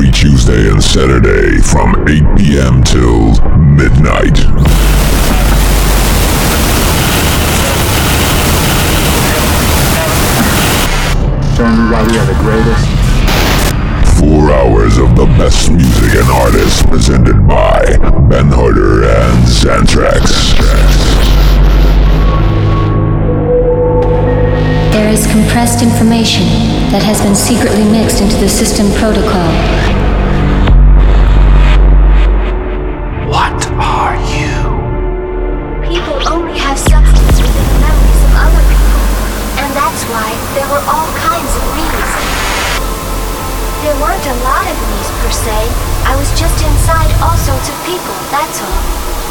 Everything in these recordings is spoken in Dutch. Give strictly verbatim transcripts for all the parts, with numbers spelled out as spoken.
every Tuesday and Saturday from eight p.m. till midnight. So everybody are the greatest. Four hours of the best music and artists presented by Ben Harder and Xantrax. There is compressed information that has been secretly mixed into the system protocol. What are you? People only have substance within the memories of other people, and that's why there were all kinds of me's. There weren't a lot of me's per se. I was just inside all sorts of people, that's all.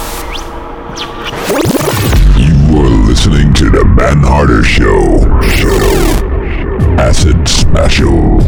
You are listening to the Ben Harder Show. Show. Acid Special.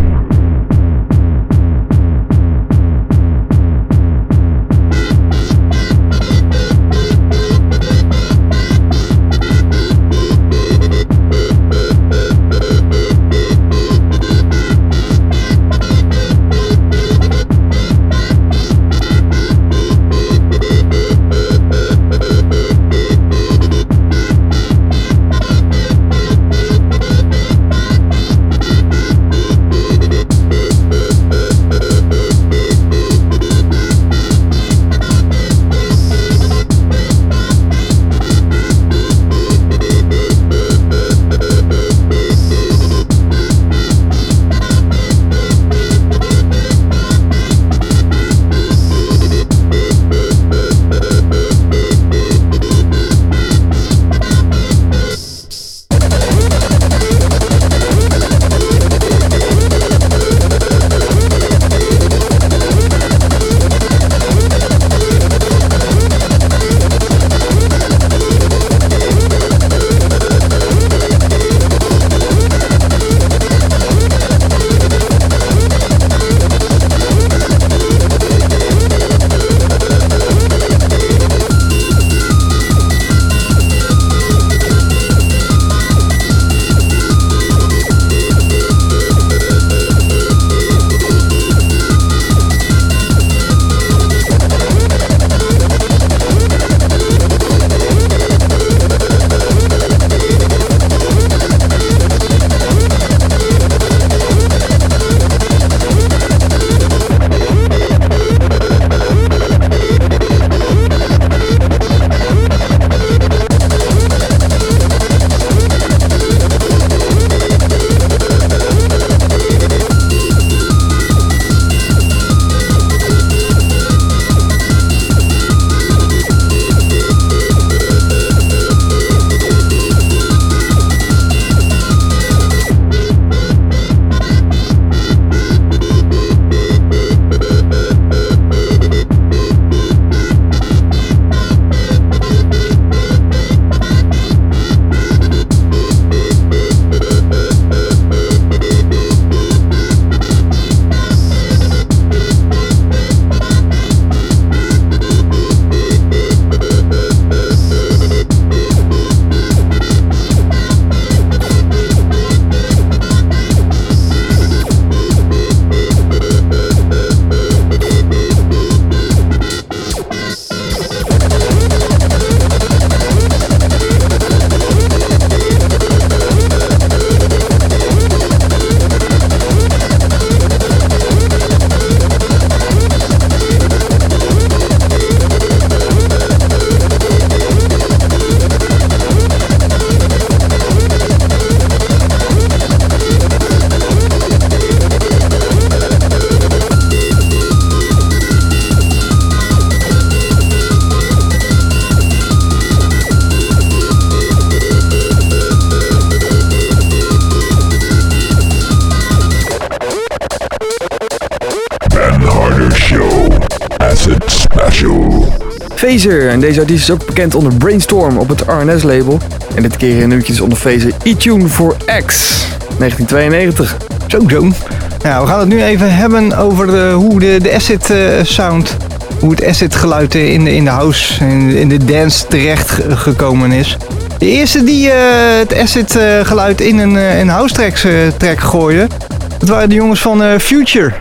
Phaser, en deze artiest is ook bekend onder Brainstorm op het R en S-label. En dit keer in nieuwtjes onder Phaser E-Tune for X, negentien tweeënnegentig. Zo, zo. Ja, we gaan het nu even hebben over de, hoe de, de acid uh, sound, hoe het acid geluid in de, in de house, in, in de dance terecht gekomen is. De eerste die uh, het acid uh, geluid in een, uh, een house track, uh, track gooide, dat waren de jongens van uh, Future.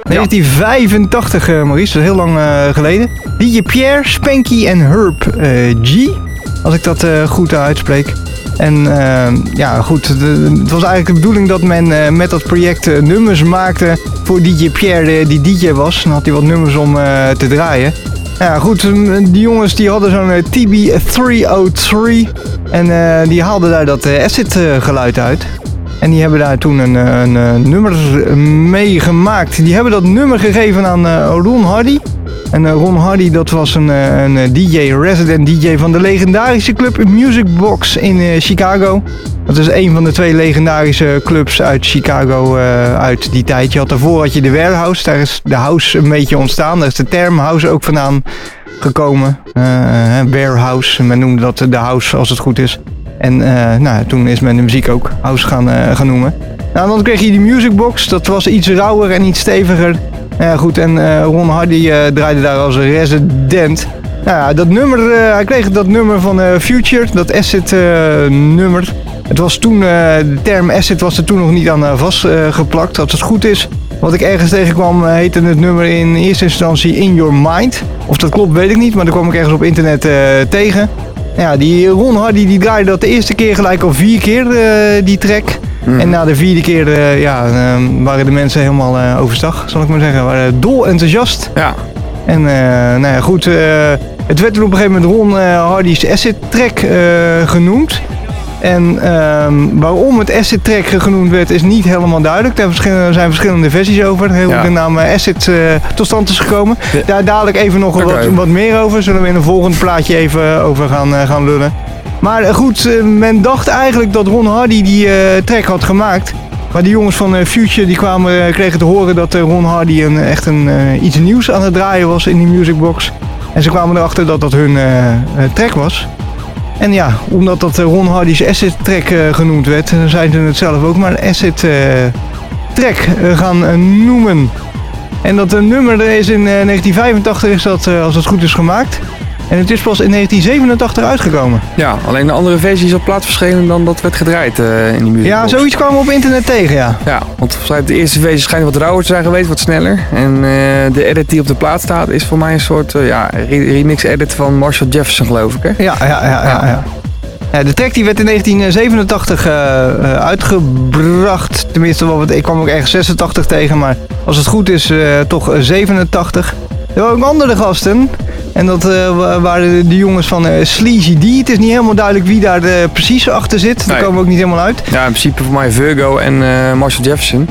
negentien vijfentachtig, uh, Maurice, dat is heel lang uh, geleden. D J Pierre, Spanky en Herb uh, G, als ik dat uh, goed uitspreek. En uh, ja, goed, de, het was eigenlijk de bedoeling dat men uh, met dat project uh, nummers maakte voor D J Pierre, uh, die D J was. Dan had hij wat nummers om uh, te draaien. Ja, goed, die jongens die hadden zo'n uh, T B driehonderddrie en uh, die haalden daar dat uh, acid uh, geluid uit. En die hebben daar toen een, een, een nummer mee gemaakt. Die hebben dat nummer gegeven aan uh, Ron Hardy. En uh, Ron Hardy, dat was een, een D J, resident D J van de legendarische club Music Box in uh, Chicago. Dat is een van de twee legendarische clubs uit Chicago uh, uit die tijd. Je had daarvoor had je de Warehouse, daar is de house een beetje ontstaan. Daar is de term house ook vandaan gekomen. Uh, Warehouse, men noemde dat de house als het goed is. En uh, nou, toen is men de muziek ook house gaan, uh, gaan noemen. Nou, dan kreeg je die Music Box, dat was iets rauwer en iets steviger. Ja, goed, en uh, Ron Hardy uh, draaide daar als resident. Nou ja, dat nummer, uh, hij kreeg dat nummer van uh, Future, dat acid uh, nummer. Het was toen, uh, de term acid was er toen nog niet aan uh, vastgeplakt. Uh, Als het goed is, wat ik ergens tegenkwam, uh, heette het nummer in eerste instantie In Your Mind. Of dat klopt, weet ik niet, maar daar kwam ik ergens op internet uh, tegen. Ja, die Ron Hardy die draaide dat de eerste keer gelijk al vier keer, uh, die track. Hmm. En na de vierde keer uh, ja, uh, waren de mensen helemaal uh, overstag, zal ik maar zeggen. Waren dol enthousiast. Ja. En uh, nou ja, goed, uh, het werd er op een gegeven moment Ron uh, Hardy's Acid Track uh, genoemd. En uh, waarom het Acid Track genoemd werd is niet helemaal duidelijk. Daar zijn verschillende versies over. Hoe ja. de naam Acid uh, tot stand is gekomen. Ja. Daar dadelijk even nog okay. wat, wat meer over. Zullen we in een volgend plaatje even over gaan, uh, gaan lullen. Maar uh, goed, uh, men dacht eigenlijk dat Ron Hardy die uh, track had gemaakt. Maar die jongens van uh, Future die kwamen, uh, kregen te horen dat uh, Ron Hardy een, echt een, uh, iets nieuws aan het draaien was in die Music Box. En ze kwamen erachter dat dat hun uh, uh, track was. En ja, omdat dat uh, Ron Hardy's Acid Track uh, genoemd werd, uh, zijn ze het zelf ook maar Acid uh, Track uh, gaan uh, noemen. En dat uh, nummer is in uh, negentien vijfentachtig is dat, uh, als het goed is, gemaakt. En het is pas in negentien zevenentachtig uitgekomen. Ja, alleen de andere versie is op plaats verschenen dan dat werd gedraaid uh, in die muziek. Ja, zoiets kwamen we op internet tegen, ja. Ja, want de eerste versie schijnt wat rauwer te zijn geweest, wat sneller. En uh, de edit die op de plaat staat is voor mij een soort uh, ja, remix edit van Marshall Jefferson, geloof ik, hè? Ja, ja, ja, ja. ja. ja de track die werd in negentien zevenentachtig uh, uh, uitgebracht. Tenminste, wat, ik kwam ook ergens zesentachtig tegen, maar als het goed is, uh, toch zevenentachtig. Er waren ook andere gasten. En dat uh, waren de jongens van uh, Sleazy D. Het is niet helemaal duidelijk wie daar uh, precies achter zit. Daar nee. komen we ook niet helemaal uit. Ja, in principe voor mij Virgo en uh, Marshall Jefferson.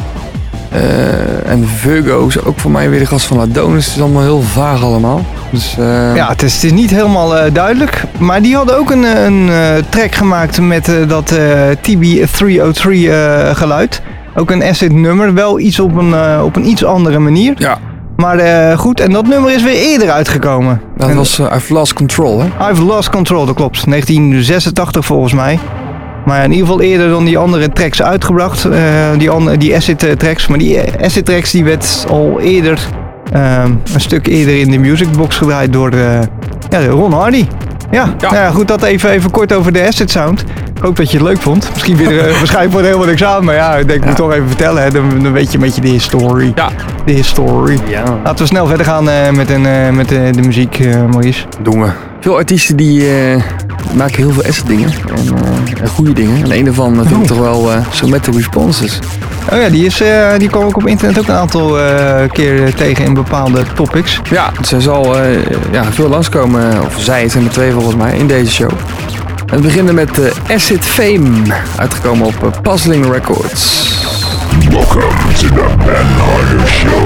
Uh, en Virgo is ook voor mij weer de gast van Adonis. Het is allemaal heel vaag allemaal. Dus, uh... Ja, het is, het is niet helemaal uh, duidelijk. Maar die hadden ook een, een uh, track gemaakt met uh, dat uh, T B driehonderddrie uh, geluid. Ook een acid nummer. Wel iets op een, uh, op een iets andere manier. Ja. Maar uh, goed, en dat nummer is weer eerder uitgekomen. Dat en was uh, I've Lost Control, hè? I've Lost Control, dat klopt. negentien zesentachtig volgens mij. Maar in ieder geval eerder dan die andere tracks uitgebracht. Uh, die, andere, die acid uh, tracks. Maar die acid tracks die werd al eerder, uh, een stuk eerder in de Music Box gedraaid door uh, ja, Ron Hardy. Ja, ja. Nou ja, goed, dat even, even kort over de acid sound. Ik hoop dat je het leuk vond. Misschien weer uh, waarschijnlijk wordt helemaal niks aan. Maar ja, ik denk, ik moet ja. toch even vertellen. Hè. Dan, dan weet je een beetje de historie. Ja. De historie. Ja. Laten we snel verder gaan uh, met, een, uh, met uh, de muziek, uh, Maurice. Doen we. Veel artiesten die uh, maken heel veel acid dingen. En uh, goede dingen. En een daarvan vind ik oh. toch wel uh, Somatic Responses. Oh ja, die, is, uh, die kwam ik op internet ook een aantal uh, keer tegen in bepaalde topics. Ja, ze zal uh, ja, veel langskomen. Of zij, het zijn er twee volgens mij, in deze show. We beginnen met uh, Acid Fame, uitgekomen op uh, Puzzling Records. Welcome to the Ben Harder Show.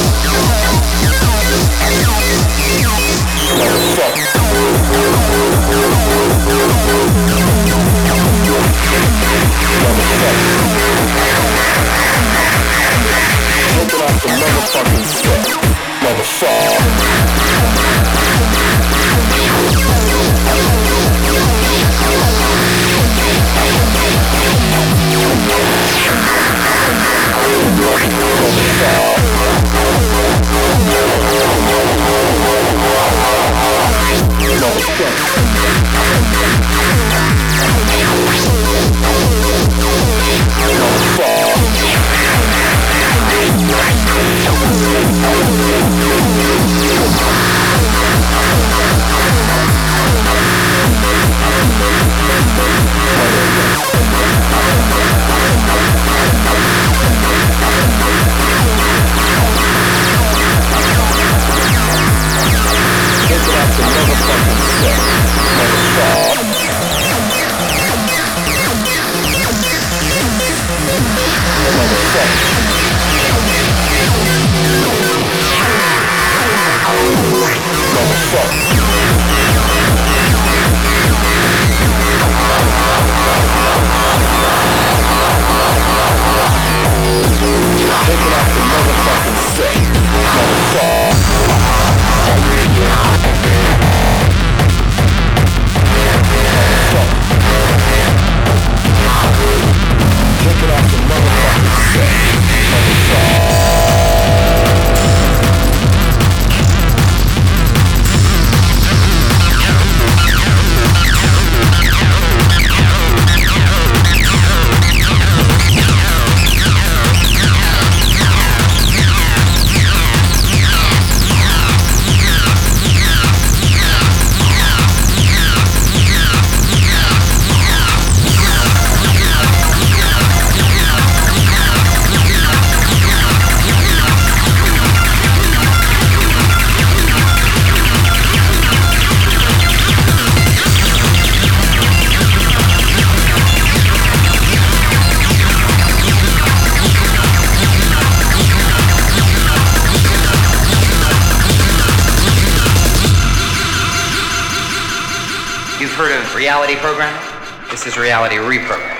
Reality programming. This is reality reprogramming.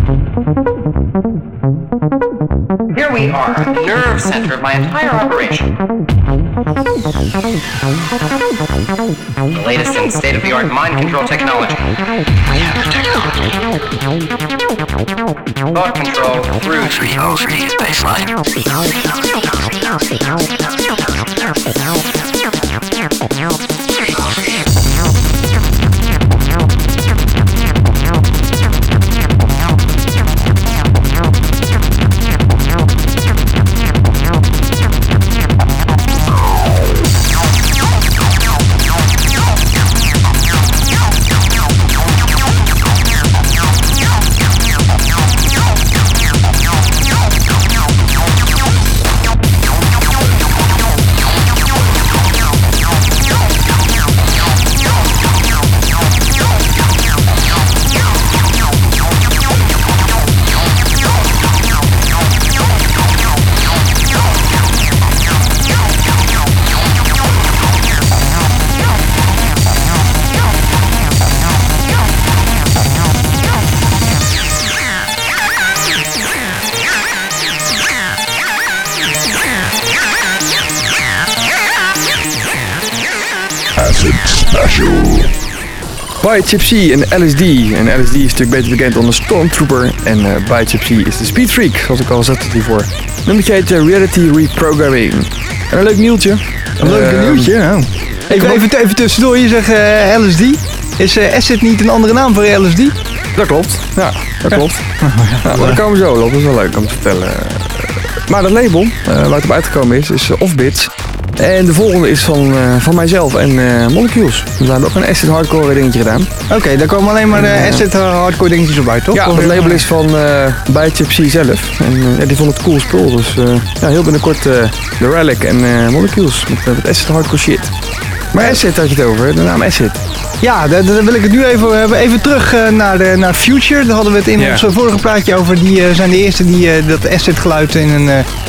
Here we are, the nerve center of my entire operation. The latest in state-of-the-art mind control technology. We have the technology. Thought control through three oh three baseline. Bigypsy en L S D. En L S D is natuurlijk beter bekend onder Stormtrooper. En uh, Bigypsy is de Speed Freak, zoals ik al zat hiervoor. Nummertje heet uh, Reality Reprogramming. En een leuk nieuwtje. Een leuk uh, nieuwtje, nou. Even, even, even tussendoor, je zegt uh, L S D. Is uh, Acid niet een andere naam voor L S D? Dat klopt, ja, dat klopt. Ja, maar daar komen we zo op, dat is wel leuk om te vertellen. Maar dat label, uh, waar het op uitgekomen is, is uh, Offbits. En de volgende is van, uh, van mijzelf en uh, Molecules. We hebben ook een acid hardcore dingetje gedaan. Oké, okay, daar komen alleen maar uh, acid hardcore dingetjes op uit, toch? Ja, of het label is van uh, Bigypsy zelf. En uh, ja, die vond het cool spul. Dus uh, ja, heel binnenkort uh, The Relic en uh, Molecules met, uh, met acid hardcore shit. Maar acid had je het over, de naam acid. Ja, daar, daar wil ik het nu even hebben. Even terug uh, naar, de, naar Future. Daar hadden we het in yeah. ons vorige plaatje over. Die uh, zijn de eerste die uh, dat acid geluid in een, uh,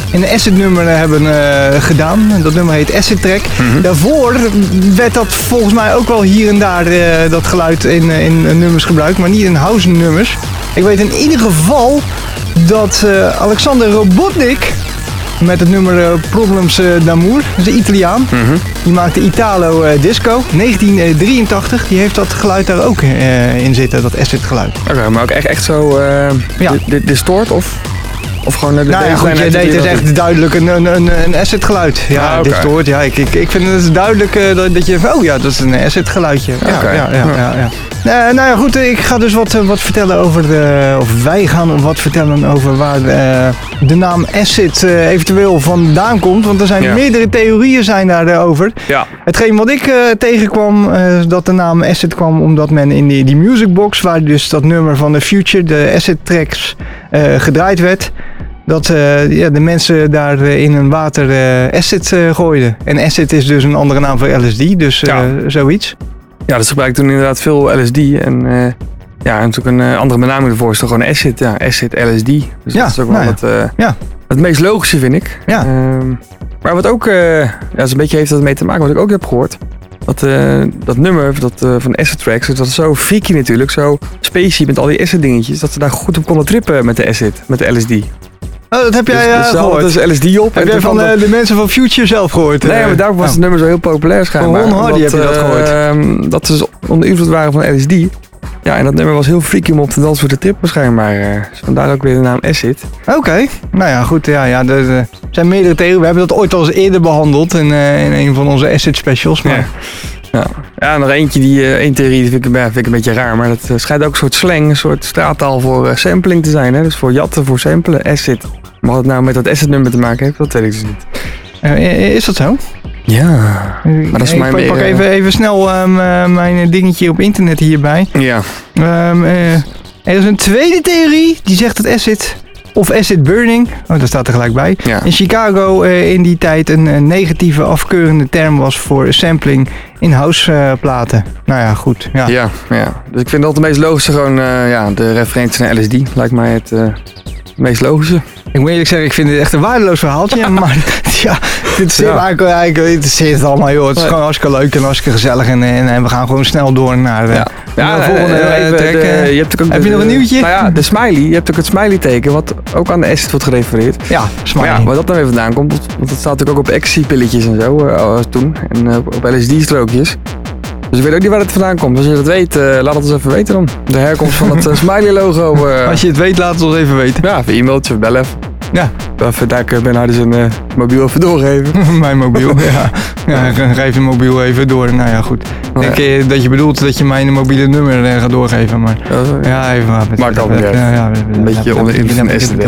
een Acid nummer hebben uh, gedaan. Dat nummer heet Acid Track. Mm-hmm. Daarvoor werd dat volgens mij ook wel hier en daar uh, dat geluid in, in nummers gebruikt, maar niet in house nummers. Ik weet in ieder geval dat uh, Alexander Robotnik met het nummer uh, Problems uh, d'Amour, dat is een Italiaan. Mm-hmm. Die maakte Italo uh, Disco, negentien drieëntachtig. Die heeft dat geluid daar ook uh, in zitten, dat acid geluid. Oké, okay, maar ook echt, echt zo uh, ja. di- distort of? Of gewoon de nou ja, goed, nee, het is echt duidelijk een, een, een acid geluid. Ja, ah, okay. Distort, ja, ik, ik, ik vind het duidelijk uh, dat, dat je, oh ja, dat is een acid geluidje. Ja, okay. ja, ja, ja, ja. Uh, nou ja, goed, ik ga dus wat, wat vertellen over de, of wij gaan wat vertellen over waar uh, de naam acid uh, eventueel vandaan komt. Want er zijn ja. meerdere theorieën zijn daarover. Ja. Hetgeen wat ik uh, tegenkwam, uh, dat de naam acid kwam omdat men in die, die musicbox, waar dus dat nummer van The Future, de acid tracks, uh, gedraaid werd, dat uh, ja, de mensen daar uh, in hun water uh, acid uh, gooiden. En acid is dus een andere naam voor L S D, dus uh, ja. zoiets. Ja, dat gebruikte toen inderdaad veel L S D. En uh, ja, en natuurlijk een uh, andere benaming ervoor is toch gewoon acid. Ja, acid, L S D. Dus ja, dat is ook wel nou het, uh, ja. het meest logische, vind ik. Ja. Uh, maar wat ook, uh, ja, dus een beetje heeft dat mee te maken, wat ik ook heb gehoord. Dat, uh, dat nummer dat, uh, van Acid Tracks, dat is zo freaky natuurlijk, zo spacey met al die acid dingetjes, dat ze daar goed op konden trippen met de acid, met de L S D. Oh, dat heb jij uh, dus, dus gehoord. Dus L S D op. Heb jij van uh, de mensen van Future zelf gehoord? Nee, maar daarom was oh. het nummer zo heel populair schijnbaar. Van Ron Hardy heb je dat gehoord. Uh, dat ze onder invloed waren van L S D. Ja, en dat nummer was heel freaky om op te dansen voor de trippen schijnbaar. Uh, dus vandaar ook weer de naam Acid. Oké, okay. Nou ja, goed. Ja, ja, er zijn meerdere theorieën. We hebben dat ooit al eens eerder behandeld in, uh, in een van onze Acid specials. Maar... Ja. Ja. ja, nog eentje, die uh, één theorie die vind ik, vind ik een beetje raar, maar dat uh, schijnt ook een soort slang, een soort straattaal voor uh, sampling te zijn. Hè? Dus voor jatten, voor samplen, acid. Maar wat het nou met dat acid nummer te maken heeft, dat weet ik dus niet. Uh, is dat zo? Ja. Maar dat is ik mijn pak, pak even, even snel um, uh, mijn dingetje op internet hierbij. Ja. Um, uh, er is een tweede theorie, die zegt dat acid... Of acid burning, oh, dat staat er gelijk bij. Ja. In Chicago uh, in die tijd een, een negatieve afkeurende term was voor sampling in houseplaten. Uh, nou ja, goed. Ja. Ja, ja, dus ik vind dat het meest logische gewoon uh, ja, de referentie naar L S D. Lijkt mij het uh, meest logische. Ik moet eerlijk zeggen, ik vind het echt een waardeloos verhaaltje. Maar ja, dit is ja. eigenlijk, eigenlijk interesseert het allemaal, joh. Het is gewoon hartstikke leuk en hartstikke gezellig. En, en, en we gaan gewoon snel door naar, ja. Ja, de volgende uh, even, track. De, je hebt ook Heb de, je nog een nieuwtje? Nou ja, de smiley. Je hebt ook het smiley teken, wat ook aan de acid wordt gerefereerd. Ja, smiley. Maar ja, waar dat nou weer vandaan komt, want dat staat natuurlijk ook op ecstasy-pilletjes en zo uh, toen. En uh, op L S D-strookjes. Dus ik weet ook niet waar het vandaan komt. Als je dat weet, uh, laat het ons even weten dan. De herkomst van het uh, smiley-logo. Uh, Als je het weet, laat het ons even weten. Ja, via e-mailtje of bel even. Ja. Even daar Ben Hardy zijn uh, mobiel even doorgeven. Mijn mobiel, ja. Ja, geef je mobiel even door. Nou ja, goed. Ik denk ja. dat je bedoelt dat je mijn mobiele nummer uh, gaat doorgeven, maar... Uh, ja, even maar. Maakt allemaal niet uit. Ja, ja, een beetje onder invloed van S D.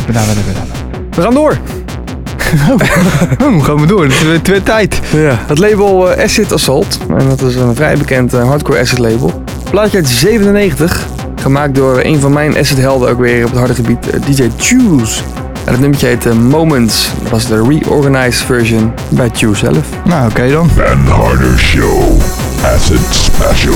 We gaan door. oh, gaan we door. Het is weer tijd. Ja. Het label uh, Acid Assault. En dat is een vrij bekend uh, hardcore acid label. Plaatje uit zevenennegentig. Gemaakt door een van mijn acid helden ook weer op het harde gebied. Uh, D J Choose. En het nummertje heet uh, Moments. Dat was de reorganized version bij Choose zelf. Nou, oké okay dan. Ben Harder Show. Acid Special.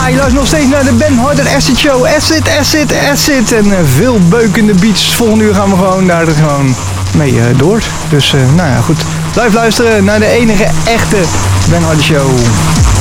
Ja, je luistert nog steeds naar de Ben Harder Acid Show. Acid, acid, acid. En uh, veel beukende beats. Volgende uur gaan we gewoon daar gewoon mee uh, door. Dus, uh, nou ja, goed. Blijf luisteren naar de enige echte Ben Harder Show.